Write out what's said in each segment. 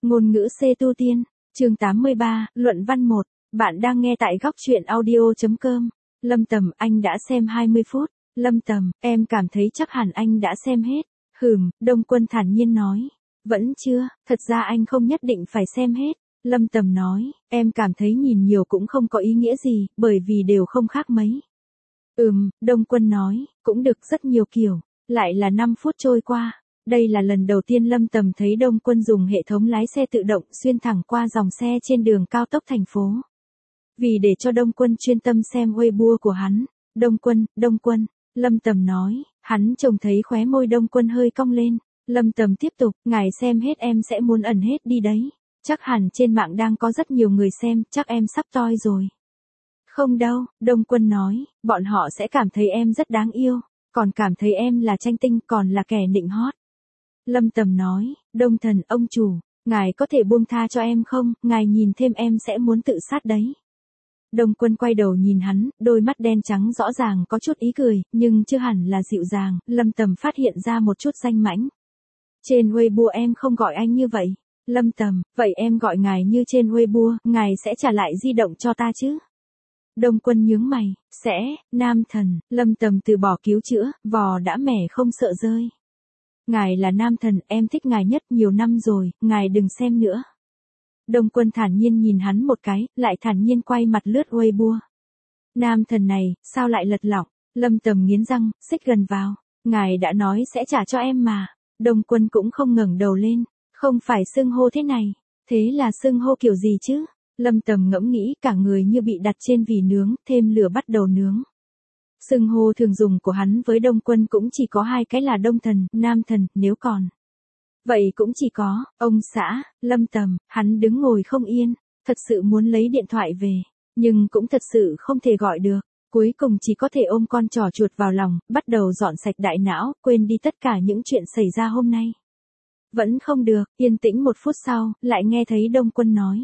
Ngôn ngữ C tu tiên, chương 83, luận văn 1, bạn đang nghe tại góc truyện audio.com. Lâm Tầm, anh đã xem 20 phút. Lâm Tầm, em cảm thấy chắc hẳn anh đã xem hết. Đông Quân thản nhiên nói. Vẫn chưa, thật ra anh không nhất định phải xem hết. Lâm Tầm nói, em cảm thấy nhìn nhiều cũng không có ý nghĩa gì, bởi vì đều không khác mấy. Đông Quân nói, cũng được rất nhiều kiểu. Lại là 5 phút trôi qua. Đây là lần đầu tiên Lâm Tầm thấy Đông Quân dùng hệ thống lái xe tự động xuyên thẳng qua dòng xe trên đường cao tốc thành phố. Vì để cho Đông Quân chuyên tâm xem Weibo của hắn, Đông Quân, Lâm Tầm nói, hắn trông thấy khóe môi Đông Quân hơi cong lên. Lâm Tầm tiếp tục, ngài xem hết em sẽ muốn ẩn hết đi đấy. Chắc hẳn trên mạng đang có rất nhiều người xem, chắc em sắp toi rồi. Không đâu, Đông Quân nói, bọn họ sẽ cảm thấy em rất đáng yêu, còn cảm thấy em là tranh tinh, còn là kẻ nịnh hót. Lâm Tầm nói, Đông Thần ông chủ, ngài có thể buông tha cho em không, ngài nhìn thêm em sẽ muốn tự sát đấy. Đông Quân quay đầu nhìn hắn, đôi mắt đen trắng rõ ràng có chút ý cười, nhưng chưa hẳn là dịu dàng. Lâm Tầm phát hiện ra một chút danh mãnh. Trên Weibo em không gọi anh như vậy. Lâm Tầm, vậy em gọi ngài như trên Weibo, ngài sẽ trả lại di động cho ta chứ? Đông Quân nhướng mày, sẽ, nam thần. Lâm Tầm từ bỏ cứu chữa, vò đã mẻ không sợ rơi. Ngài là nam thần, em thích ngài nhất nhiều năm rồi, ngài đừng xem nữa. Đông Quân thản nhiên nhìn hắn một cái, lại thản nhiên quay mặt lướt Weibo. Nam thần này, sao lại lật lọng? Lâm Tầm nghiến răng, xích gần vào. Ngài đã nói sẽ trả cho em mà. Đông Quân cũng không ngẩng đầu lên. Không phải xưng hô thế này. Thế là xưng hô kiểu gì chứ? Lâm Tầm ngẫm nghĩ, cả người như bị đặt trên vỉ nướng, thêm lửa bắt đầu nướng. Xưng hô thường dùng của hắn với Đông Quân cũng chỉ có hai cái là Đông Thần, Nam Thần, nếu còn. Vậy cũng chỉ có, ông xã, Lâm Tầm, hắn đứng ngồi không yên, thật sự muốn lấy điện thoại về, nhưng cũng thật sự không thể gọi được, cuối cùng chỉ có thể ôm con trò chuột vào lòng, bắt đầu dọn sạch đại não, quên đi tất cả những chuyện xảy ra hôm nay. Vẫn không được, yên tĩnh 1 phút sau, lại nghe thấy Đông Quân nói.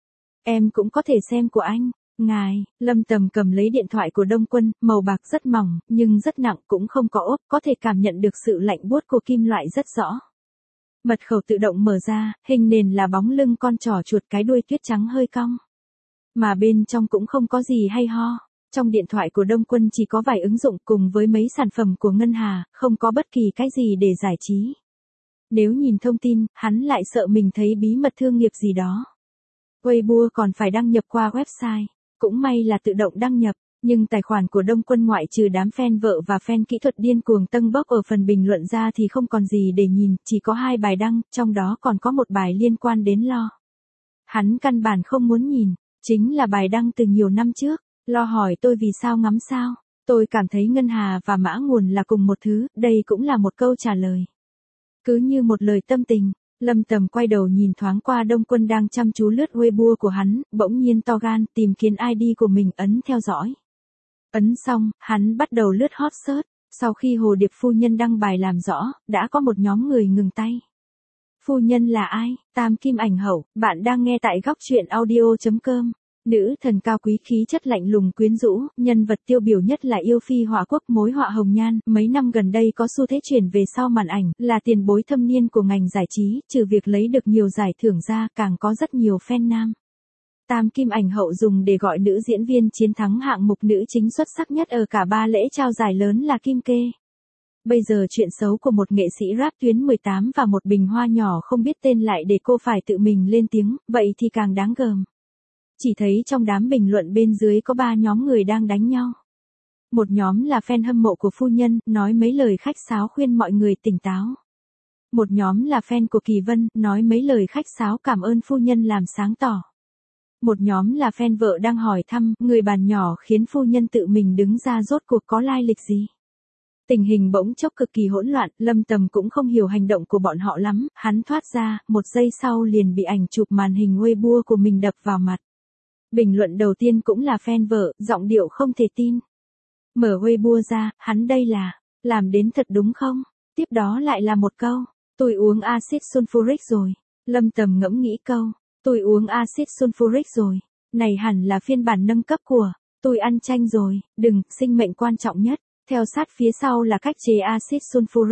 Em cũng có thể xem của anh. Ngài, Lâm Tầm cầm lấy điện thoại của Đông Quân, màu bạc rất mỏng, nhưng rất nặng, cũng không có ốp, có thể cảm nhận được sự lạnh buốt của kim loại rất rõ. Mật khẩu tự động mở ra, hình nền là bóng lưng con trỏ chuột, cái đuôi tuyết trắng hơi cong. Mà bên trong cũng không có gì hay ho. Trong điện thoại của Đông Quân chỉ có vài ứng dụng cùng với mấy sản phẩm của ngân hà, không có bất kỳ cái gì để giải trí. Nếu nhìn thông tin, hắn lại sợ mình thấy bí mật thương nghiệp gì đó. Weibo còn phải đăng nhập qua website. Cũng may là tự động đăng nhập, nhưng tài khoản của Đông Quân ngoại trừ đám fan vợ và fan kỹ thuật điên cuồng tâng bốc ở phần bình luận ra thì không còn gì để nhìn, chỉ có 2 bài đăng, trong đó còn có một bài liên quan đến Lo. Hắn căn bản không muốn nhìn, chính là bài đăng từ nhiều năm trước. Lo hỏi tôi vì sao ngắm sao, tôi cảm thấy ngân hà và mã nguồn là cùng một thứ, đây cũng là một câu trả lời. Cứ như một lời tâm tình. Lâm Tầm quay đầu nhìn thoáng qua Đông Quân đang chăm chú lướt Weibo của hắn, bỗng nhiên to gan, tìm kiếm ID của mình, ấn theo dõi. Ấn xong, hắn bắt đầu lướt hot search, sau khi Hồ Điệp phu nhân đăng bài làm rõ, đã có một nhóm người ngừng tay. Phu nhân là ai? Tam Kim Ảnh Hậu, bạn đang nghe tại góc truyện audio.com. Nữ thần cao quý, khí chất lạnh lùng quyến rũ, nhân vật tiêu biểu nhất là yêu phi họa quốc mối họa hồng nhan, mấy năm gần đây có xu thế chuyển về sau màn ảnh, là tiền bối thâm niên của ngành giải trí, trừ việc lấy được nhiều giải thưởng ra, càng có rất nhiều fan nam. Tam Kim Ảnh Hậu dùng để gọi nữ diễn viên chiến thắng hạng mục nữ chính xuất sắc nhất ở cả 3 lễ trao giải lớn là Kim Kê. Bây giờ chuyện xấu của một nghệ sĩ rap tuyến 18 và một bình hoa nhỏ không biết tên lại để cô phải tự mình lên tiếng, vậy thì càng đáng gờm. Chỉ thấy trong đám bình luận bên dưới có 3 nhóm người đang đánh nhau. Một nhóm là fan hâm mộ của phu nhân, nói mấy lời khách sáo khuyên mọi người tỉnh táo. Một nhóm là fan của Kỳ Vân, nói mấy lời khách sáo cảm ơn phu nhân làm sáng tỏ. Một nhóm là fan vợ đang hỏi thăm, người bàn nhỏ khiến phu nhân tự mình đứng ra rốt cuộc có lai lịch gì. Tình hình bỗng chốc cực kỳ hỗn loạn, Lâm Tầm cũng không hiểu hành động của bọn họ lắm, hắn thoát ra, 1 giây sau liền bị ảnh chụp màn hình Weibo của mình đập vào mặt. Bình luận đầu tiên cũng là fan vợ, giọng điệu không thể tin. Mở Weibo ra, hắn đây là, làm đến thật đúng không? Tiếp đó lại là một câu, tôi uống axit sulfuric rồi. Lâm Tầm ngẫm nghĩ câu, tôi uống axit sulfuric rồi. Này hẳn là phiên bản nâng cấp của, tôi ăn chanh rồi, đừng, sinh mệnh quan trọng nhất. Theo sát phía sau là cách chế axit sulfuric,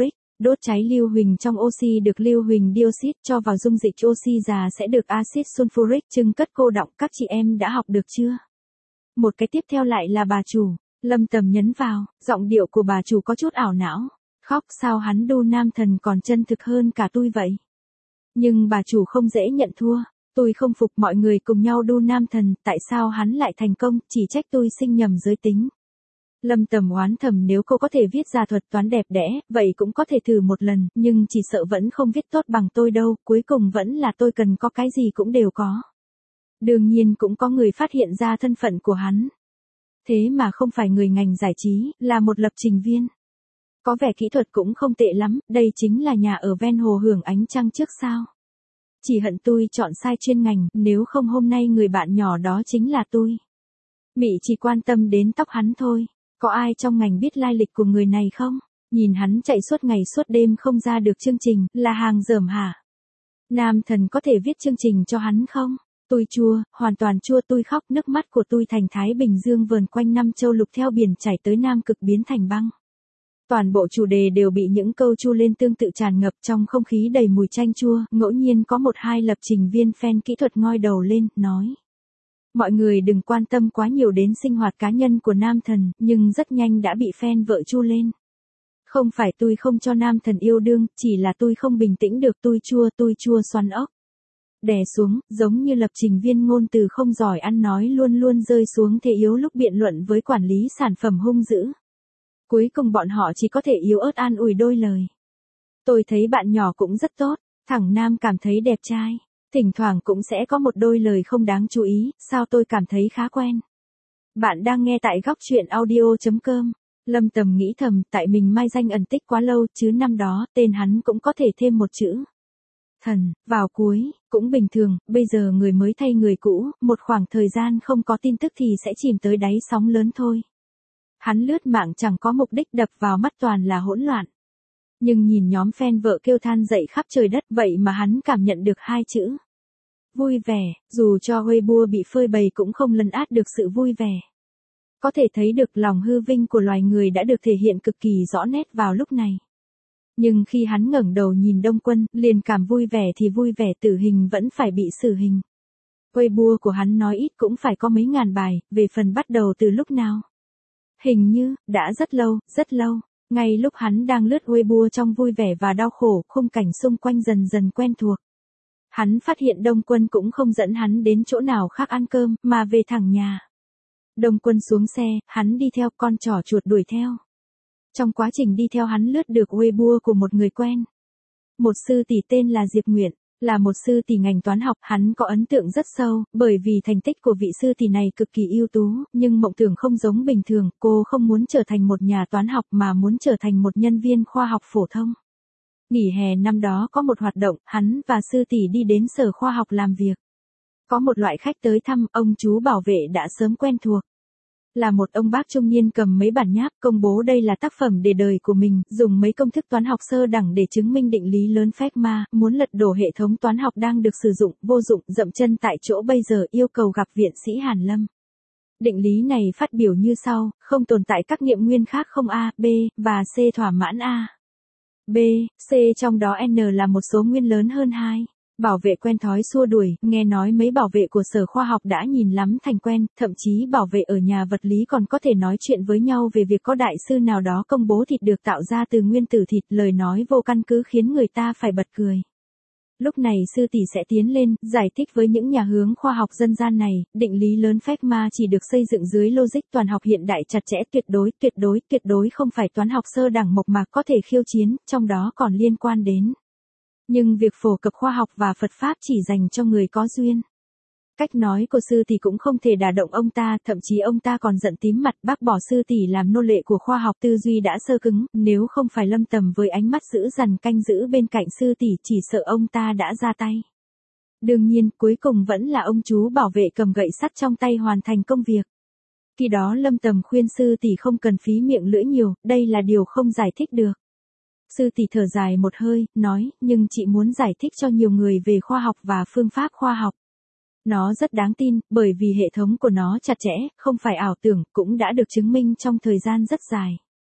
Đốt cháy lưu huỳnh trong oxy được lưu huỳnh dioxide, cho vào dung dịch oxy già sẽ được axit sulfuric trưng cất cô đọng. Các chị em đã học được chưa? Một cái tiếp theo lại là bà chủ. Lâm Tầm nhấn vào, giọng điệu của bà chủ có chút ảo não. Khóc sao hắn đu nam thần còn chân thực hơn cả tôi vậy? Nhưng bà chủ không dễ nhận thua. Tôi không phục mọi người cùng nhau đu nam thần, tại sao hắn lại thành công, chỉ trách tôi sinh nhầm giới tính. Lâm Tầm oán thầm nếu cô có thể viết ra thuật toán đẹp đẽ, vậy cũng có thể thử một lần, nhưng chỉ sợ vẫn không viết tốt bằng tôi đâu, cuối cùng vẫn là tôi cần có cái gì cũng đều có. Đương nhiên cũng có người phát hiện ra thân phận của hắn. Thế mà không phải người ngành giải trí, là một lập trình viên. Có vẻ kỹ thuật cũng không tệ lắm, đây chính là nhà ở ven hồ hưởng ánh trăng trước sao. Chỉ hận tôi chọn sai chuyên ngành, nếu không hôm nay người bạn nhỏ đó chính là tôi. Mị chỉ quan tâm đến tóc hắn thôi. Có ai trong ngành biết lai lịch của người này không? Nhìn hắn chạy suốt ngày suốt đêm không ra được chương trình, là hàng dởm hả? Nam thần có thể viết chương trình cho hắn không? Tôi chua, hoàn toàn chua, tôi khóc, nước mắt của tôi thành Thái Bình Dương vờn quanh năm châu lục theo biển chảy tới Nam Cực biến thành băng. Toàn bộ chủ đề đều bị những câu chua lên tương tự tràn ngập trong không khí đầy mùi chanh chua, ngẫu nhiên có một hai lập trình viên fan kỹ thuật ngoi đầu lên, nói. Mọi người đừng quan tâm quá nhiều đến sinh hoạt cá nhân của nam thần, nhưng rất nhanh đã bị fan vợ chu lên. Không phải tôi không cho nam thần yêu đương, chỉ là tôi không bình tĩnh được, tôi chua xoắn ốc. Đè xuống, giống như lập trình viên ngôn từ không giỏi ăn nói luôn luôn rơi xuống thế yếu lúc biện luận với quản lý sản phẩm hung dữ. Cuối cùng bọn họ chỉ có thể yếu ớt an ủi đôi lời. Tôi thấy bạn nhỏ cũng rất tốt, thằng nam cảm thấy đẹp trai. Thỉnh thoảng cũng sẽ có một đôi lời không đáng chú ý, sao tôi cảm thấy khá quen. Bạn đang nghe tại góc truyện audio.com. Lâm Tầm nghĩ thầm, tại mình mai danh ẩn tích quá lâu, chứ năm đó, tên hắn cũng có thể thêm một chữ. Thần, vào cuối, cũng bình thường, bây giờ người mới thay người cũ, một khoảng thời gian không có tin tức thì sẽ chìm tới đáy sóng lớn thôi. Hắn lướt mạng chẳng có mục đích, đập vào mắt toàn là hỗn loạn. Nhưng nhìn nhóm fan vợ kêu than dậy khắp trời đất, vậy mà hắn cảm nhận được hai chữ. Vui vẻ, dù cho Weibo bị phơi bày cũng không lấn át được sự vui vẻ. Có thể thấy được lòng hư vinh của loài người đã được thể hiện cực kỳ rõ nét vào lúc này. Nhưng khi hắn ngẩng đầu nhìn Đông Quân, liền cảm vui vẻ thì vui vẻ, tử hình vẫn phải bị xử hình. Weibo của hắn nói ít cũng phải có mấy ngàn bài, về phần bắt đầu từ lúc nào. Hình như, đã rất lâu, rất lâu. Ngay lúc hắn đang lướt Weibo trong vui vẻ và đau khổ, khung cảnh xung quanh dần dần quen thuộc. Hắn phát hiện Đông Quân cũng không dẫn hắn đến chỗ nào khác ăn cơm, mà về thẳng nhà. Đông Quân xuống xe, hắn đi theo, con trỏ chuột đuổi theo. Trong quá trình đi theo hắn lướt được Weibo của một người quen. Một sư tỷ tên là Diệp Nguyện, là một sư tỷ ngành toán học, hắn có ấn tượng rất sâu, bởi vì thành tích của vị sư tỷ này cực kỳ ưu tú, nhưng mộng tưởng không giống bình thường, cô không muốn trở thành một nhà toán học mà muốn trở thành một nhân viên khoa học phổ thông. Nghỉ hè năm đó có một hoạt động, hắn và sư tỷ đi đến sở khoa học làm việc. Có một loại khách tới thăm, ông chú bảo vệ đã sớm quen thuộc. Là một ông bác trung niên cầm mấy bản nháp công bố đây là tác phẩm để đời của mình, dùng mấy công thức toán học sơ đẳng để chứng minh định lý lớn phép ma, muốn lật đổ hệ thống toán học đang được sử dụng, vô dụng, dậm chân tại chỗ, bây giờ yêu cầu gặp viện sĩ Hàn Lâm. Định lý này phát biểu như sau, không tồn tại các nghiệm nguyên khác không A, B, và C thỏa mãn A. B, C trong đó N là một số nguyên lớn hơn 2. Bảo vệ quen thói xua đuổi, nghe nói mấy bảo vệ của sở khoa học đã nhìn lắm thành quen, thậm chí bảo vệ ở nhà vật lý còn có thể nói chuyện với nhau về việc có đại sư nào đó công bố thịt được tạo ra từ nguyên tử thịt, lời nói vô căn cứ khiến người ta phải bật cười. Lúc này sư tỷ sẽ tiến lên, giải thích với những nhà hướng khoa học dân gian này, định lý lớn phép ma chỉ được xây dựng dưới logic toàn học hiện đại chặt chẽ, tuyệt đối không phải toán học sơ đẳng mộc mạc có thể khiêu chiến, trong đó còn liên quan đến. Nhưng việc phổ cập khoa học và Phật Pháp chỉ dành cho người có duyên. Cách nói của sư tỷ cũng không thể đả động ông ta, thậm chí ông ta còn giận tím mặt, bác bỏ sư tỷ làm nô lệ của khoa học, tư duy đã sơ cứng, nếu không phải Lâm Tầm với ánh mắt dữ dằn canh giữ bên cạnh sư tỷ chỉ sợ ông ta đã ra tay. Đương nhiên, cuối cùng vẫn là ông chú bảo vệ cầm gậy sắt trong tay hoàn thành công việc. Khi đó Lâm Tầm khuyên sư tỷ không cần phí miệng lưỡi nhiều, đây là điều không giải thích được. Sư tỷ thở dài một hơi, nói, nhưng chị muốn giải thích cho nhiều người về khoa học và phương pháp khoa học. Nó rất đáng tin, bởi vì hệ thống của nó chặt chẽ, không phải ảo tưởng, cũng đã được chứng minh trong thời gian rất dài.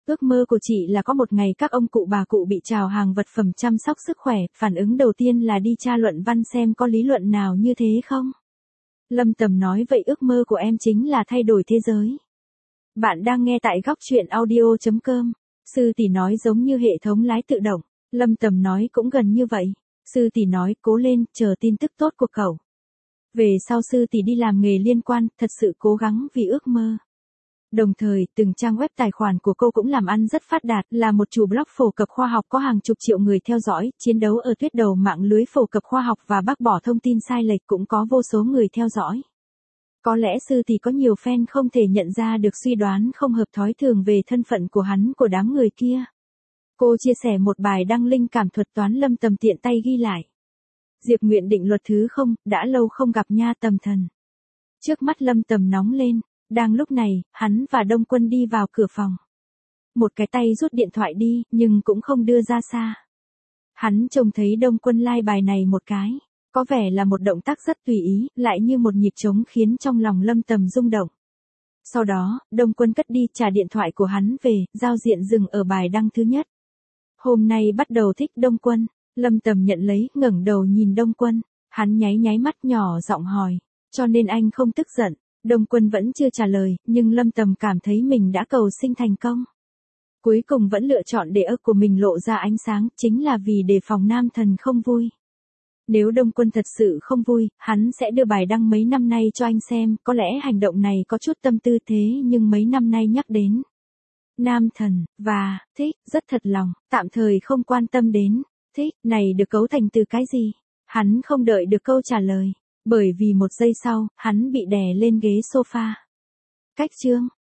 Ước mơ của chị là có một ngày các ông cụ bà cụ bị trào hàng vật phẩm chăm sóc sức khỏe, phản ứng đầu tiên là đi tra luận văn xem có lý luận nào như thế không? Lâm Tầm nói vậy ước mơ của em chính là thay đổi thế giới. Bạn đang nghe tại góc chuyện audio.com. Sư tỷ nói giống như hệ thống lái tự động. Lâm Tầm nói cũng gần như vậy. Sư tỷ nói cố lên, chờ tin tức tốt của cậu. Về sau sư tỷ đi làm nghề liên quan, thật sự cố gắng vì ước mơ. Đồng thời, từng trang web tài khoản của cô cũng làm ăn rất phát đạt, là một chủ blog phổ cập khoa học có hàng chục triệu người theo dõi, chiến đấu ở tuyết đầu mạng lưới phổ cập khoa học và bác bỏ thông tin sai lệch cũng có vô số người theo dõi. Có lẽ sư tỷ có nhiều fan không thể nhận ra được suy đoán không hợp thói thường về thân phận của hắn của đám người kia. Cô chia sẻ một bài đăng linh cảm thuật toán Lâm Tầm tiện tay ghi lại. Diệp Nguyện định luật thứ không, đã lâu không gặp nha Tầm thần. Trước mắt Lâm Tầm nóng lên, đang lúc này, hắn và Đông Quân đi vào cửa phòng. Một cái tay rút điện thoại đi, nhưng cũng không đưa ra xa. Hắn trông thấy Đông Quân like bài này một cái, có vẻ là một động tác rất tùy ý, lại như một nhịp trống khiến trong lòng Lâm Tầm rung động. Sau đó, Đông Quân cất đi trả điện thoại của hắn về, giao diện dừng ở bài đăng thứ nhất. Hôm nay bắt đầu thích Đông Quân, Lâm Tầm nhận lấy, ngẩng đầu nhìn Đông Quân, hắn nháy nháy mắt nhỏ giọng hỏi, cho nên anh không tức giận. Đông Quân vẫn chưa trả lời, nhưng Lâm Tầm cảm thấy mình đã cầu sinh thành công. Cuối cùng vẫn lựa chọn để ức của mình lộ ra ánh sáng, chính là vì đề phòng nam thần không vui. Nếu Đông Quân thật sự không vui, hắn sẽ đưa bài đăng mấy năm nay cho anh xem, có lẽ hành động này có chút tâm tư thế nhưng mấy năm nay nhắc đến nam thần, và, thích, rất thật lòng, tạm thời không quan tâm đến, thích, này được cấu thành từ cái gì? Hắn không đợi được câu trả lời, bởi vì một giây sau, hắn bị đè lên ghế sofa. Cách chương.